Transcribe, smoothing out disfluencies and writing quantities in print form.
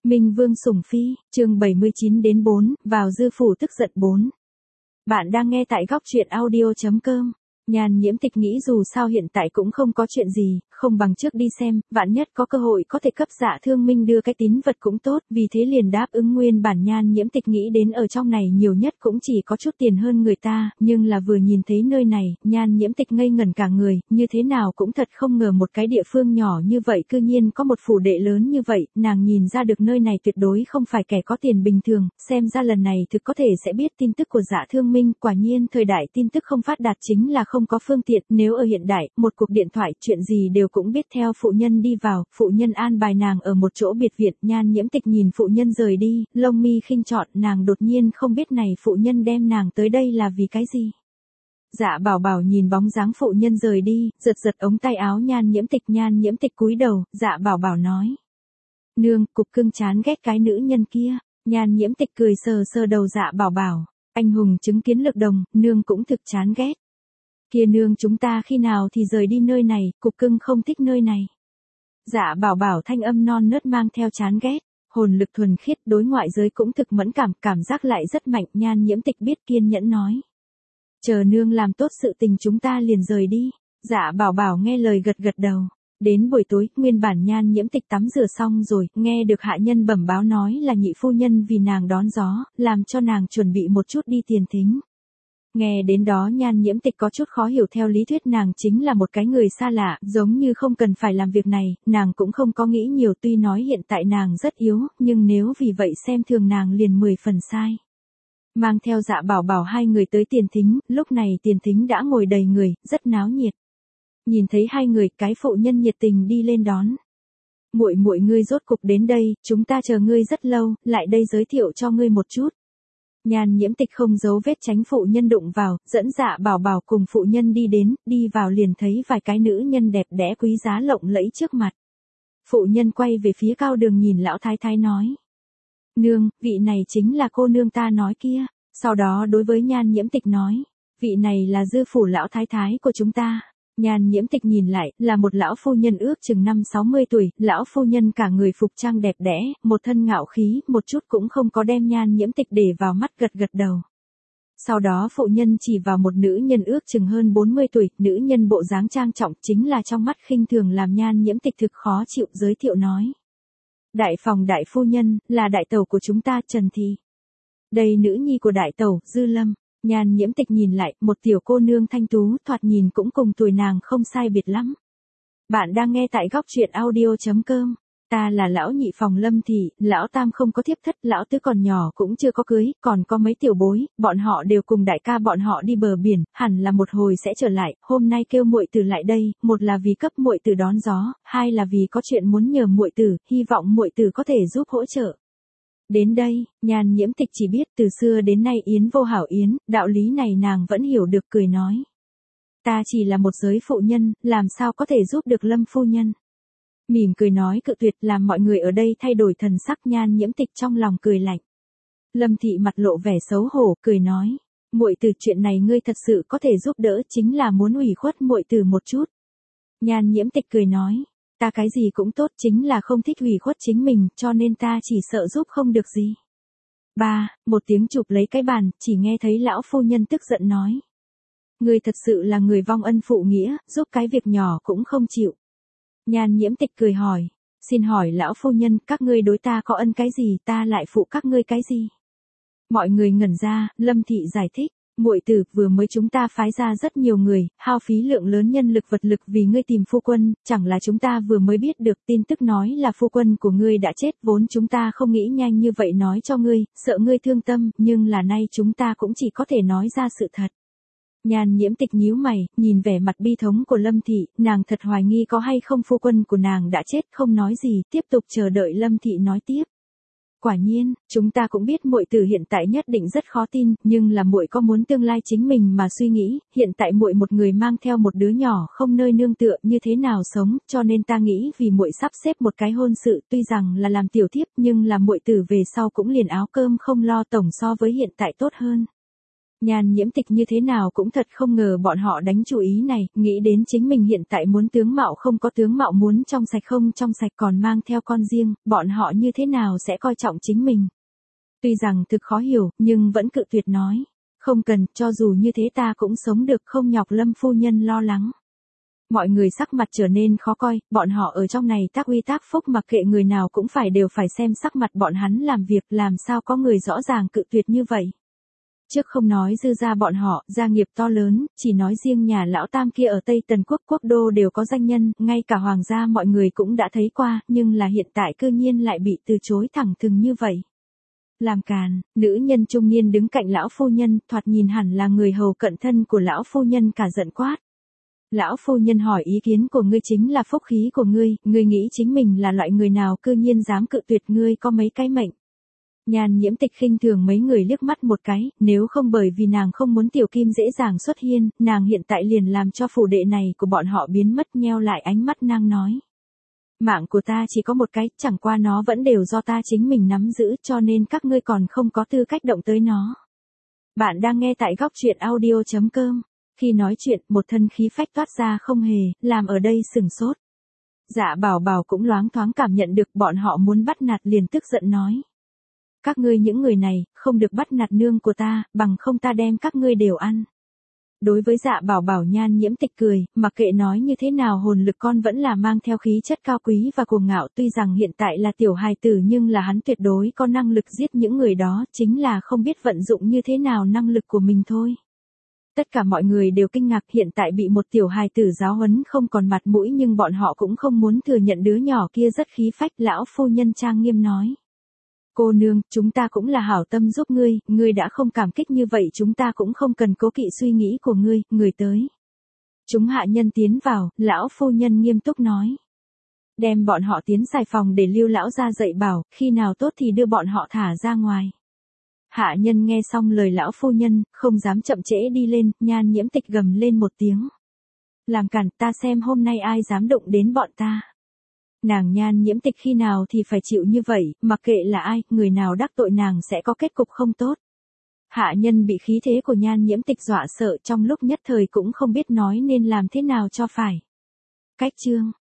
Minh Vương sủng phi, chương 79 đến 4, vào dư phủ tức giận 4. Bạn đang nghe tại góc truyện audio.com. Nhan Nhiễm Tịch nghĩ dù sao hiện tại cũng không có chuyện gì, không bằng trước đi xem, vạn nhất có cơ hội có thể cấp Dạ Thương Minh đưa cái tín vật cũng tốt, vì thế liền đáp ứng. Nguyên bản Nhan Nhiễm Tịch nghĩ đến ở trong này nhiều nhất cũng chỉ có chút tiền hơn người ta, nhưng là vừa nhìn thấy nơi này, Nhan Nhiễm Tịch ngây ngẩn cả người, như thế nào cũng thật không ngờ một cái địa phương nhỏ như vậy cư nhiên có một phủ đệ lớn như vậy, nàng nhìn ra được nơi này tuyệt đối không phải kẻ có tiền bình thường, xem ra lần này thực có thể sẽ biết tin tức của Dạ Thương Minh, quả nhiên thời đại tin tức không phát đạt chính là không có phương tiện, nếu ở hiện đại, một cuộc điện thoại, chuyện gì đều cũng biết. Theo phụ nhân đi vào, phụ nhân an bài nàng ở một chỗ biệt viện, Nhan Nhiễm Tịch nhìn phụ nhân rời đi, lông mi khinh chọn, nàng đột nhiên không biết này phụ nhân đem nàng tới đây là vì cái gì. Dạ Bảo Bảo nhìn bóng dáng phụ nhân rời đi, giật giật ống tay áo Nhan Nhiễm Tịch cúi đầu, Dạ Bảo Bảo nói: "Nương, cục cưng chán ghét cái nữ nhân kia." Nhan Nhiễm Tịch cười sờ sờ đầu Dạ Bảo Bảo: "Anh hùng chứng kiến lực đồng, nương cũng thực chán ghét." "Kia nương, chúng ta khi nào thì rời đi nơi này, cục cưng không thích nơi này." Dạ Bảo Bảo thanh âm non nớt mang theo chán ghét, hồn lực thuần khiết, đối ngoại giới cũng thực mẫn cảm, cảm giác lại rất mạnh. Nhan Nhiễm Tịch biết kiên nhẫn nói: "Chờ nương làm tốt sự tình chúng ta liền rời đi." Dạ Bảo Bảo nghe lời gật gật đầu. Đến buổi tối, nguyên bản Nhan Nhiễm Tịch tắm rửa xong rồi, nghe được hạ nhân bẩm báo nói là nhị phu nhân vì nàng đón gió, làm cho nàng chuẩn bị một chút đi tiền thính. Nghe đến đó Nhan Nhiễm Tịch có chút khó hiểu, theo lý thuyết nàng chính là một cái người xa lạ, giống như không cần phải làm việc này, nàng cũng không có nghĩ nhiều, tuy nói hiện tại nàng rất yếu, nhưng nếu vì vậy xem thường nàng liền 10 phần sai. Mang theo Dạ Bảo Bảo hai người tới tiền thính, lúc này tiền thính đã ngồi đầy người, rất náo nhiệt. Nhìn thấy hai người, cái phụ nhân nhiệt tình đi lên đón. "Muội muội, ngươi rốt cục đến đây, chúng ta chờ ngươi rất lâu, lại đây giới thiệu cho ngươi một chút." Nhan Nhiễm Tịch không giấu vết tránh phụ nhân đụng vào, dẫn Dạ Bảo Bảo cùng phụ nhân đi đến, đi vào liền thấy vài cái nữ nhân đẹp đẽ quý giá lộng lẫy trước mặt. Phụ nhân quay về phía Cao Đường nhìn lão thái thái nói: "Nương, vị này chính là cô nương ta nói kia." Sau đó đối với Nhan Nhiễm Tịch nói: "Vị này là dư phủ lão thái thái của chúng ta." Nhan Nhiễm Tịch nhìn lại, là một lão phu nhân ước chừng 50-60 tuổi, lão phu nhân cả người phục trang đẹp đẽ, một thân ngạo khí, một chút cũng không có đem Nhan Nhiễm Tịch để vào mắt, gật gật đầu. Sau đó phụ nhân chỉ vào một nữ nhân ước chừng hơn 40 tuổi, nữ nhân bộ dáng trang trọng, chính là trong mắt khinh thường làm Nhan Nhiễm Tịch thực khó chịu, giới thiệu nói: "Đại phòng đại phu nhân, là đại tẩu của chúng ta, Trần Thị. Đây nữ nhi của đại tẩu, Dư Lâm." Nhan Nhiễm Tịch nhìn lại, một tiểu cô nương thanh tú, thoạt nhìn cũng cùng tuổi nàng không sai biệt lắm. Bạn đang nghe tại góc truyện audio.com. "Ta là lão nhị phòng Lâm Thị, lão tam không có thiếp thất, lão tứ còn nhỏ cũng chưa có cưới, còn có mấy tiểu bối, bọn họ đều cùng đại ca bọn họ đi bờ biển, hẳn là một hồi sẽ trở lại, hôm nay kêu muội tử lại đây, một là vì cấp muội tử đón gió, hai là vì có chuyện muốn nhờ muội tử, hy vọng muội tử có thể giúp hỗ trợ." Đến đây, Nhan Nhiễm Tịch chỉ biết từ xưa đến nay yến vô hảo yến, đạo lý này nàng vẫn hiểu được, cười nói: "Ta chỉ là một giới phụ nhân, làm sao có thể giúp được Lâm phu nhân." Mỉm cười nói cự tuyệt, làm mọi người ở đây thay đổi thần sắc. Nhan Nhiễm Tịch trong lòng cười lạnh. Lâm Thị mặt lộ vẻ xấu hổ, cười nói: "Muội tử, chuyện này ngươi thật sự có thể giúp đỡ, chính là muốn ủy khuất muội tử một chút." Nhan Nhiễm Tịch cười nói: "Ta cái gì cũng tốt, chính là không thích ủy khuất chính mình, cho nên ta chỉ sợ giúp không được gì." Một tiếng chụp lấy cái bàn, chỉ nghe thấy lão phu nhân tức giận nói: "Ngươi thật sự là người vong ân phụ nghĩa, giúp cái việc nhỏ cũng không chịu." Nhan Nhiễm Tịch cười hỏi: "Xin hỏi lão phu nhân, các ngươi đối ta có ân cái gì, ta lại phụ các ngươi cái gì?" Mọi người ngẩn ra, Lâm Thị giải thích: "Muội tử, vừa mới chúng ta phái ra rất nhiều người, hao phí lượng lớn nhân lực vật lực vì ngươi tìm phu quân, chẳng là chúng ta vừa mới biết được tin tức nói là phu quân của ngươi đã chết, vốn chúng ta không nghĩ nhanh như vậy nói cho ngươi, sợ ngươi thương tâm, nhưng là nay chúng ta cũng chỉ có thể nói ra sự thật." Nhan Nhiễm Tịch nhíu mày, nhìn vẻ mặt bi thống của Lâm Thị, nàng thật hoài nghi có hay không phu quân của nàng đã chết, không nói gì, tiếp tục chờ đợi Lâm Thị nói tiếp. "Quả nhiên, chúng ta cũng biết muội tử hiện tại nhất định rất khó tin, nhưng là muội có muốn tương lai chính mình mà suy nghĩ, hiện tại muội một người mang theo một đứa nhỏ không nơi nương tựa, như thế nào sống, cho nên ta nghĩ vì muội sắp xếp một cái hôn sự, tuy rằng là làm tiểu thiếp, nhưng là muội tử về sau cũng liền áo cơm không lo, tổng so với hiện tại tốt hơn." Nhan Nhiễm Tịch như thế nào cũng thật không ngờ bọn họ đánh chủ ý này, nghĩ đến chính mình hiện tại muốn tướng mạo không có tướng mạo, muốn trong sạch không trong sạch, còn mang theo con riêng, bọn họ như thế nào sẽ coi trọng chính mình. Tuy rằng thực khó hiểu, nhưng vẫn cự tuyệt nói. Không cần, cho dù như thế ta cũng sống được, không nhọc Lâm phu nhân lo lắng. Mọi người sắc mặt trở nên khó coi, bọn họ ở trong này tác uy tác phúc, mặc kệ người nào cũng đều phải xem sắc mặt bọn hắn làm việc, làm sao có người rõ ràng cự tuyệt như vậy. Trước không nói Dư gia bọn họ, gia nghiệp to lớn, chỉ nói riêng nhà lão tam kia ở Tây Tần Quốc quốc đô đều có danh nhân, ngay cả hoàng gia mọi người cũng đã thấy qua, nhưng là hiện tại cư nhiên lại bị từ chối thẳng thừng như vậy. Làm càn, nữ nhân trung niên đứng cạnh lão phu nhân, thoạt nhìn hẳn là người hầu cận thân của lão phu nhân, cả giận quát. Lão phu nhân hỏi, ý kiến của ngươi chính là phúc khí của ngươi nghĩ chính mình là loại người nào cư nhiên dám cự tuyệt, ngươi có mấy cái mệnh. Nhan Nhiễm Tịch khinh thường mấy người liếc mắt một cái, nếu không bởi vì nàng không muốn Tiểu Kim dễ dàng xuất hiện, nàng hiện tại liền làm cho phủ đệ này của bọn họ biến mất. Nheo lại ánh mắt nàng nói. Mạng của ta chỉ có một cái, chẳng qua nó vẫn đều do ta chính mình nắm giữ, cho nên các ngươi còn không có tư cách động tới nó. Bạn đang nghe tại góc truyện audio.com. Khi nói chuyện, một thân khí phách toát ra không hề, làm ở đây sừng sốt. Dạ Bảo Bảo cũng loáng thoáng cảm nhận được bọn họ muốn bắt nạt, liền tức giận nói. Các ngươi những người này, không được bắt nạt nương của ta, bằng không ta đem các ngươi đều ăn. Đối với Dạ Bảo Bảo, Nhan Nhiễm Tịch cười, mặc kệ nói như thế nào hồn lực con vẫn là mang theo khí chất cao quý và cuồng ngạo, tuy rằng hiện tại là tiểu hài tử nhưng là hắn tuyệt đối có năng lực giết những người đó, chính là không biết vận dụng như thế nào năng lực của mình thôi. Tất cả mọi người đều kinh ngạc, hiện tại bị một tiểu hài tử giáo huấn không còn mặt mũi, nhưng bọn họ cũng không muốn thừa nhận đứa nhỏ kia rất khí phách. Lão phu nhân trang nghiêm nói. Cô nương, chúng ta cũng là hảo tâm giúp ngươi đã không cảm kích như vậy chúng ta cũng không cần cố kỵ suy nghĩ của ngươi, người tới. Chúng hạ nhân tiến vào, lão phu nhân nghiêm túc nói. Đem bọn họ tiến xài phòng để Lưu lão ra dạy bảo, khi nào tốt thì đưa bọn họ thả ra ngoài. Hạ nhân nghe xong lời lão phu nhân, không dám chậm trễ đi lên, Nhan Nhiễm Tịch gầm lên một tiếng. Làm cản, ta xem hôm nay ai dám động đến bọn ta. Nàng Nhan Nhiễm Tịch khi nào thì phải chịu như vậy, mặc kệ là ai, người nào đắc tội nàng sẽ có kết cục không tốt. Hạ nhân bị khí thế của Nhan Nhiễm Tịch dọa sợ, trong lúc nhất thời cũng không biết nói nên làm thế nào cho phải. Cách chương